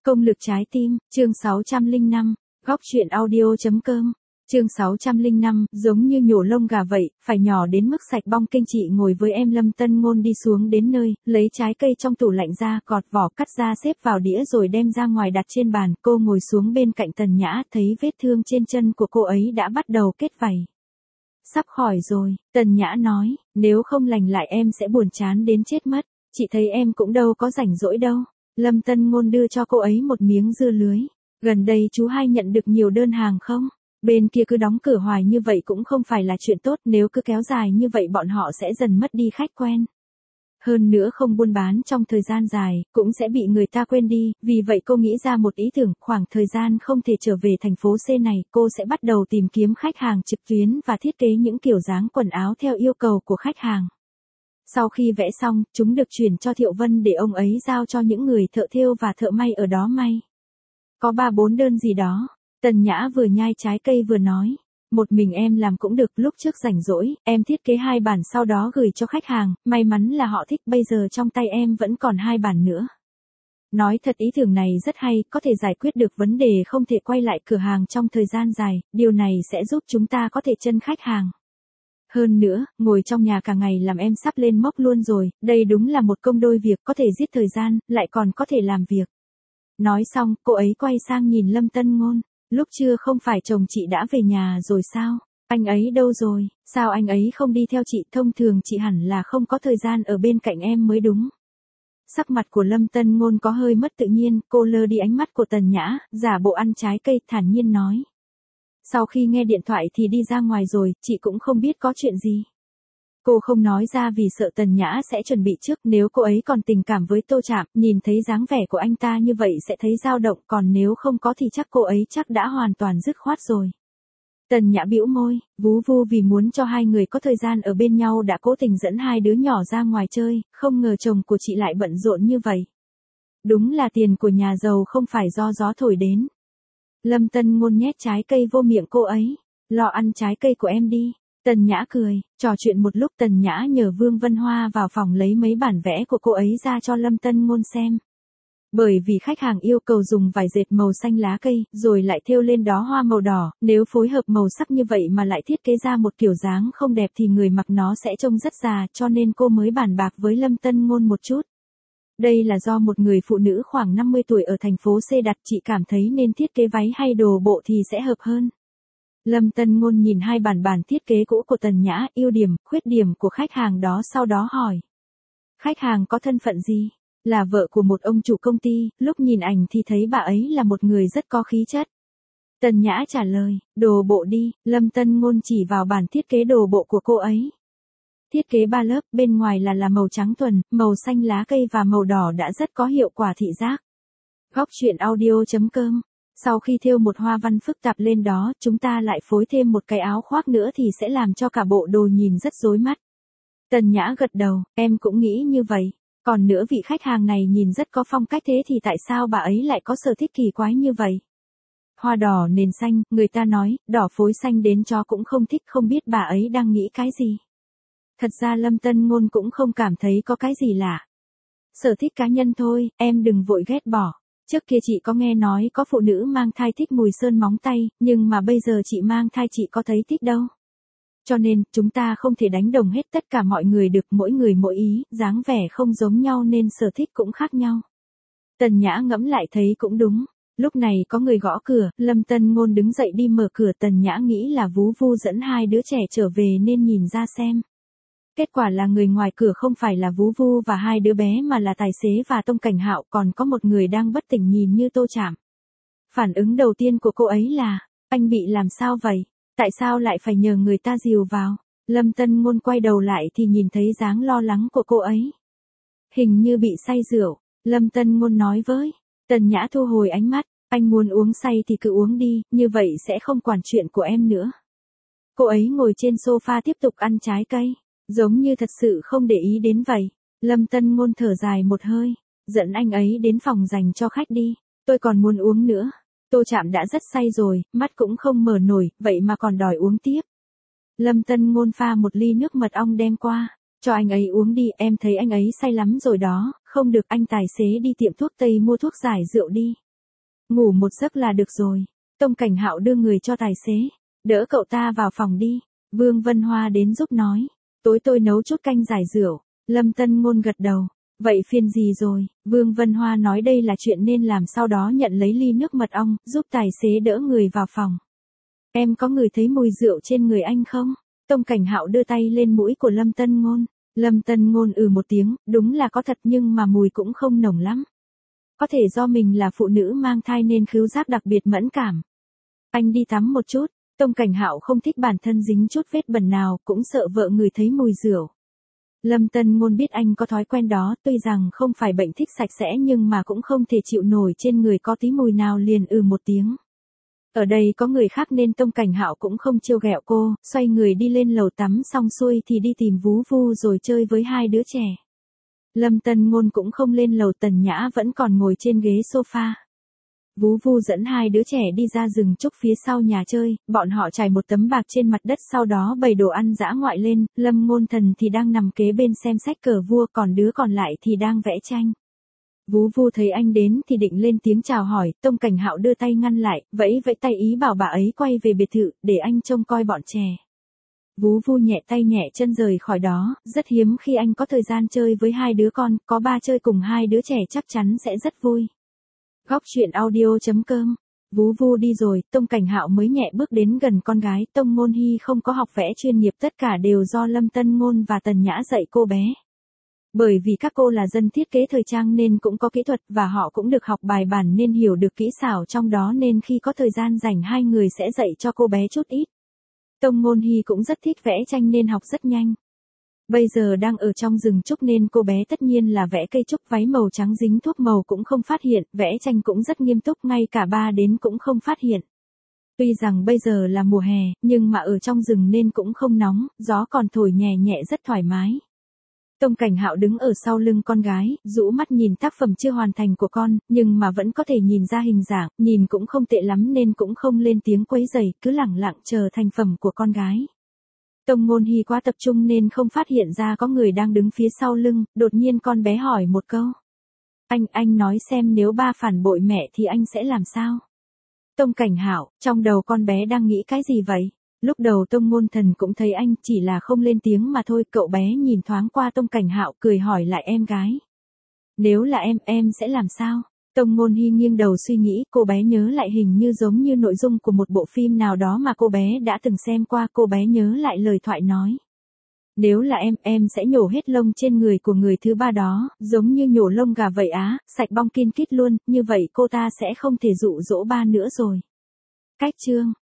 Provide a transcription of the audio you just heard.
Công lực trái tim, chương 605, góc truyện audio.com. Chương 605, giống như nhổ lông gà vậy, phải nhỏ đến mức sạch bong kinh. Chị ngồi với em Lâm Tân Ngôn đi xuống đến nơi, lấy trái cây trong tủ lạnh ra, gọt vỏ cắt ra xếp vào đĩa rồi đem ra ngoài đặt trên bàn. Cô ngồi xuống bên cạnh Tần Nhã, thấy vết thương trên chân của cô ấy đã bắt đầu kết vảy. Sắp khỏi rồi, Tần Nhã nói, nếu không lành lại em sẽ buồn chán đến chết mất. Chị thấy em cũng đâu có rảnh rỗi đâu. Lâm Tân Ngôn đưa cho cô ấy một miếng dưa lưới. Gần đây chú hai nhận được nhiều đơn hàng không? Bên kia cứ đóng cửa hoài như vậy cũng không phải là chuyện tốt, nếu cứ kéo dài như vậy bọn họ sẽ dần mất đi khách quen. Hơn nữa không buôn bán trong thời gian dài, cũng sẽ bị người ta quên đi, vì vậy cô nghĩ ra một ý tưởng, khoảng thời gian không thể trở về thành phố C này, cô sẽ bắt đầu tìm kiếm khách hàng trực tuyến và thiết kế những kiểu dáng quần áo theo yêu cầu của khách hàng. Sau khi vẽ xong, chúng được chuyển cho Thiệu Vân để ông ấy giao cho những người thợ thêu và thợ may ở đó may. Có 3-4 đơn gì đó. Tần Nhã vừa nhai trái cây vừa nói. Một mình em làm cũng được, lúc trước rảnh rỗi, em thiết kế 2 bản sau đó gửi cho khách hàng, may mắn là họ thích, bây giờ trong tay em vẫn còn 2 bản nữa. Nói thật ý tưởng này rất hay, có thể giải quyết được vấn đề không thể quay lại cửa hàng trong thời gian dài, điều này sẽ giúp chúng ta có thể chân khách hàng. Hơn nữa, ngồi trong nhà cả ngày làm em sắp lên mốc luôn rồi, đây đúng là một công đôi việc, có thể giết thời gian, lại còn có thể làm việc. Nói xong, cô ấy quay sang nhìn Lâm Tân Ngôn, lúc trưa không phải chồng chị đã về nhà rồi sao? Anh ấy đâu rồi? Sao anh ấy không đi theo chị? Thông thường chị hẳn là không có thời gian ở bên cạnh em mới đúng. Sắc mặt của Lâm Tân Ngôn có hơi mất tự nhiên, cô lơ đi ánh mắt của Tần Nhã, giả bộ ăn trái cây, thản nhiên nói. Sau khi nghe điện thoại thì đi ra ngoài rồi, chị cũng không biết có chuyện gì. Cô không nói ra vì sợ Tần Nhã sẽ chuẩn bị trước, nếu cô ấy còn tình cảm với Tô Trạm, nhìn thấy dáng vẻ của anh ta như vậy sẽ thấy dao động, còn nếu không có thì chắc cô ấy chắc đã hoàn toàn dứt khoát rồi. Tần Nhã bĩu môi, vú vu vì muốn cho hai người có thời gian ở bên nhau đã cố tình dẫn hai đứa nhỏ ra ngoài chơi, không ngờ chồng của chị lại bận rộn như vậy. Đúng là tiền của nhà giàu không phải do gió thổi đến. Lâm Tân Ngôn nhét trái cây vô miệng cô ấy, lo ăn trái cây của em đi. Tần Nhã cười, trò chuyện một lúc Tần Nhã nhờ Vương Vân Hoa vào phòng lấy mấy bản vẽ của cô ấy ra cho Lâm Tân Ngôn xem. Bởi vì khách hàng yêu cầu dùng vải dệt màu xanh lá cây, rồi lại thêu lên đó hoa màu đỏ, nếu phối hợp màu sắc như vậy mà lại thiết kế ra một kiểu dáng không đẹp thì người mặc nó sẽ trông rất già, cho nên cô mới bàn bạc với Lâm Tân Ngôn một chút. Đây là do một người phụ nữ khoảng 50 tuổi ở thành phố C đặt, chị cảm thấy nên thiết kế váy hay đồ bộ thì sẽ hợp hơn. Lâm Tân Ngôn nhìn hai bản thiết kế cũ của Tần Nhã, ưu điểm, khuyết điểm của khách hàng đó, sau đó hỏi. Khách hàng có thân phận gì? Là vợ của một ông chủ công ty, lúc nhìn ảnh thì thấy bà ấy là một người rất có khí chất. Tần Nhã trả lời, đồ bộ đi. Lâm Tân Ngôn chỉ vào bản thiết kế đồ bộ của cô ấy. Thiết kế 3 lớp, bên ngoài là màu trắng thuần, màu xanh lá cây và màu đỏ đã rất có hiệu quả thị giác. Góc truyện audio.com. Sau khi thêu một hoa văn phức tạp lên đó, chúng ta lại phối thêm một cái áo khoác nữa thì sẽ làm cho cả bộ đồ nhìn rất rối mắt. Tần Nhã gật đầu, em cũng nghĩ như vậy. Còn nữa vị khách hàng này nhìn rất có phong cách, thế thì tại sao bà ấy lại có sở thích kỳ quái như vậy? Hoa đỏ nền xanh, người ta nói, đỏ phối xanh đến chó cũng không thích, không biết bà ấy đang nghĩ cái gì. Thật ra Lâm Tân Ngôn cũng không cảm thấy có cái gì lạ. Sở thích cá nhân thôi, em đừng vội ghét bỏ. Trước kia chị có nghe nói có phụ nữ mang thai thích mùi sơn móng tay, nhưng mà bây giờ chị mang thai chị có thấy thích đâu. Cho nên, chúng ta không thể đánh đồng hết tất cả mọi người được, mỗi người mỗi ý, dáng vẻ không giống nhau nên sở thích cũng khác nhau. Tần Nhã ngẫm lại thấy cũng đúng. Lúc này có người gõ cửa, Lâm Tân Ngôn đứng dậy đi mở cửa, Tần Nhã nghĩ là vú vu dẫn hai đứa trẻ trở về nên nhìn ra xem. Kết quả là người ngoài cửa không phải là vú vu và hai đứa bé mà là tài xế và Tông Cảnh Hạo, còn có một người đang bất tỉnh nhìn như Tô Trạm. Phản ứng đầu tiên của cô ấy là, anh bị làm sao vậy? Tại sao lại phải nhờ người ta dìu vào? Lâm Tân Ngôn quay đầu lại thì nhìn thấy dáng lo lắng của cô ấy. Hình như bị say rượu, Lâm Tân Ngôn nói với. Tần Nhã thu hồi ánh mắt, anh muốn uống say thì cứ uống đi, như vậy sẽ không quản chuyện của em nữa. Cô ấy ngồi trên sofa tiếp tục ăn trái cây, giống như thật sự không để ý đến vậy. Lâm Tân Ngôn thở dài một hơi, dẫn anh ấy đến phòng dành cho khách đi, tôi còn muốn uống nữa. Tô Trạm đã rất say rồi, mắt cũng không mở nổi, vậy mà còn đòi uống tiếp. Lâm Tân Ngôn pha một ly nước mật ong đem qua, cho anh ấy uống đi, em thấy anh ấy say lắm rồi đó, không được anh tài xế đi tiệm thuốc Tây mua thuốc giải rượu đi. ngủ một giấc là được rồi. Tông Cảnh Hạo đưa người cho tài xế, đỡ cậu ta vào phòng đi. Vương Vân Hoa đến giúp nói, tối tôi nấu chút canh giải rượu. Lâm Tân Ngôn gật đầu, vậy phiền gì rồi? Vương Vân Hoa nói đây là chuyện nên làm, sau đó nhận lấy ly nước mật ong, giúp tài xế đỡ người vào phòng. Em có ngửi thấy mùi rượu trên người anh không? Tông Cảnh Hạo đưa tay lên mũi của Lâm Tân Ngôn. Lâm Tân Ngôn một tiếng, đúng là có thật nhưng mà mùi cũng không nồng lắm. Có thể do mình là phụ nữ mang thai nên khứu giác đặc biệt mẫn cảm. Anh đi tắm một chút. Tông Cảnh Hạo không thích bản thân dính chút vết bẩn nào, cũng sợ vợ ngửi thấy mùi rượu. Lâm Tân Ngôn biết anh có thói quen đó, tuy rằng không phải bệnh thích sạch sẽ nhưng mà cũng không thể chịu nổi trên người có tí mùi nào liền một tiếng. Ở đây có người khác nên Tông Cảnh Hạo cũng không trêu ghẹo cô, xoay người đi lên lầu tắm xong xuôi thì đi tìm Vú Vu rồi chơi với hai đứa trẻ. Lâm Tân Ngôn cũng không lên lầu, Tần Nhã vẫn còn ngồi trên ghế sofa. Vú Vu dẫn hai đứa trẻ đi ra rừng trúc phía sau nhà chơi, bọn họ trải một tấm bạc trên mặt đất sau đó bày đồ ăn dã ngoại lên, Lâm Ngôn Thần thì đang nằm kế bên xem sách cờ vua, còn đứa còn lại thì đang vẽ tranh. Vú Vu thấy anh đến thì định lên tiếng chào hỏi, Tông Cảnh Hạo đưa tay ngăn lại, vẫy vẫy tay ý bảo bà ấy quay về biệt thự, để anh trông coi bọn trẻ. Vú Vu nhẹ tay nhẹ chân rời khỏi đó, rất hiếm khi anh có thời gian chơi với hai đứa con, có ba chơi cùng hai đứa trẻ chắc chắn sẽ rất vui. Góc truyện audio.com. Vú Vu đi rồi, Tông Cảnh Hạo mới nhẹ bước đến gần con gái. Tông Ngôn Hy không có học vẽ chuyên nghiệp, tất cả đều do Lâm Tân Ngôn và Tần Nhã dạy cô bé. Bởi vì các cô là dân thiết kế thời trang nên cũng có kỹ thuật và họ cũng được học bài bản nên hiểu được kỹ xảo trong đó, nên khi có thời gian rảnh hai người sẽ dạy cho cô bé chút ít. Tông Ngôn Hy cũng rất thích vẽ tranh nên học rất nhanh. Bây giờ đang ở trong rừng trúc nên cô bé tất nhiên là vẽ cây trúc, váy màu trắng dính thuốc màu cũng không phát hiện, vẽ tranh cũng rất nghiêm túc, ngay cả ba đến cũng không phát hiện. Tuy rằng bây giờ là mùa hè, nhưng mà ở trong rừng nên cũng không nóng, gió còn thổi nhẹ nhẹ rất thoải mái. Tông Cảnh Hạo đứng ở sau lưng con gái, rũ mắt nhìn tác phẩm chưa hoàn thành của con, nhưng mà vẫn có thể nhìn ra hình dạng, nhìn cũng không tệ lắm nên cũng không lên tiếng quấy rầy, cứ lẳng lặng chờ thành phẩm của con gái. Tông Ngôn Hy quá tập trung nên không phát hiện ra có người đang đứng phía sau lưng, đột nhiên con bé hỏi một câu. Anh nói xem nếu ba phản bội mẹ thì anh sẽ làm sao? Tông Cảnh Hạo, trong đầu con bé đang nghĩ cái gì vậy? Lúc đầu Tông Ngôn Thần cũng thấy anh, chỉ là không lên tiếng mà thôi, cậu bé nhìn thoáng qua Tông Cảnh Hạo cười hỏi lại em gái. Nếu là em sẽ làm sao? Tông Ngôn Hy nghiêng đầu suy nghĩ, cô bé nhớ lại hình như giống như nội dung của một bộ phim nào đó mà cô bé đã từng xem qua, cô bé nhớ lại lời thoại nói. Nếu là em sẽ nhổ hết lông trên người của người thứ ba đó, giống như nhổ lông gà vậy á, sạch bong kin kít luôn, như vậy cô ta sẽ không thể dụ dỗ ba nữa rồi. Cách chương